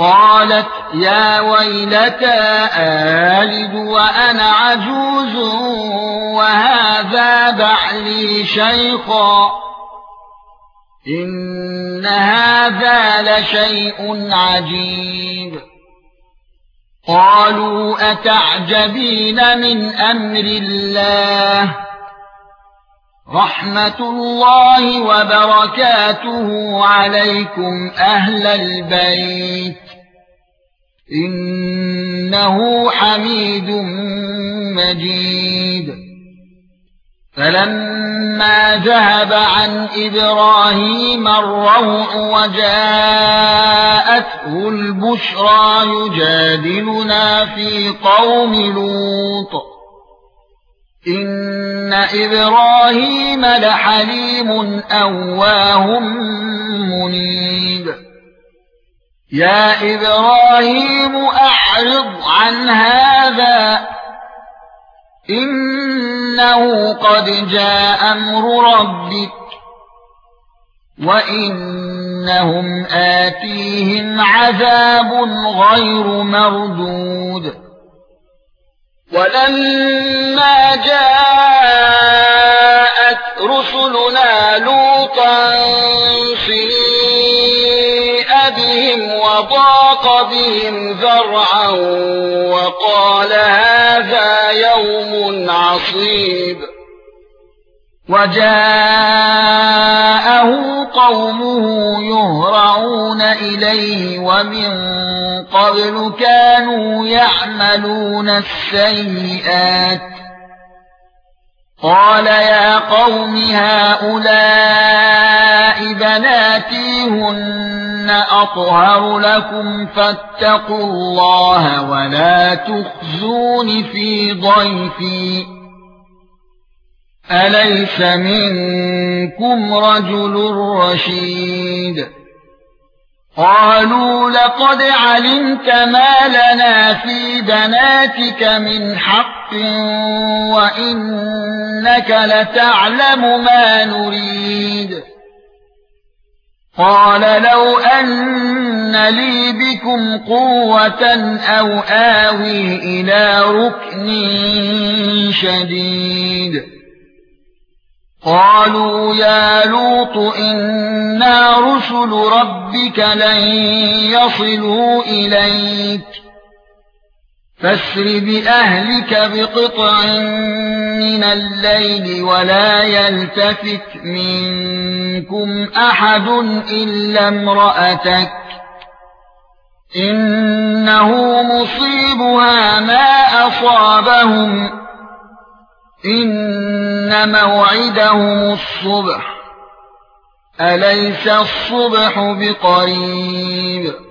قالت يا ويلتى آلد وأنا عجوز وهذا بعلي شيخا إن هذا لشيء عجيب قالوا أتعجبين من أمر الله رحمة الله وبركاته عليكم أهل البيت إنه حميد مجيد فلما ذهب عن إبراهيم الروع وجاءته البشرى يجادلنا في قوم لوط إن إبراهيم لحليم أواه منيب يا إبراهيم أعرض عن هذا إنه قد جاء أمر ربك وإنهم آتيهم عذاب غير مردود ولما جاءت رسلنا لوطا سيء بهم وضاق بهم ذرعا وقال هذا يوم عصيب وجاءه قومه يهرعون إليه ومن قبل كانوا يعملون السيئات قال يا قوم هؤلاء بناتي هن أطهر لكم فاتقوا الله ولا تخزون في ضيفي أليس منكم رجل رشيد قالوا لقد علمت ما لنا في بناتك من حق وإنك لتعلم ما نريد قال لو أن لي بكم قوة أو آوي إلى ركن شديد قالوا يا لوط إنا رسل ربك لن يصلوا إليك فاسر بأهلك بقطع من الليل ولا يلتفت منكم أحد إلا امرأتك إنه مصيبها ما أصابهم إن موعدهم الصبح أليس الصبح بقريب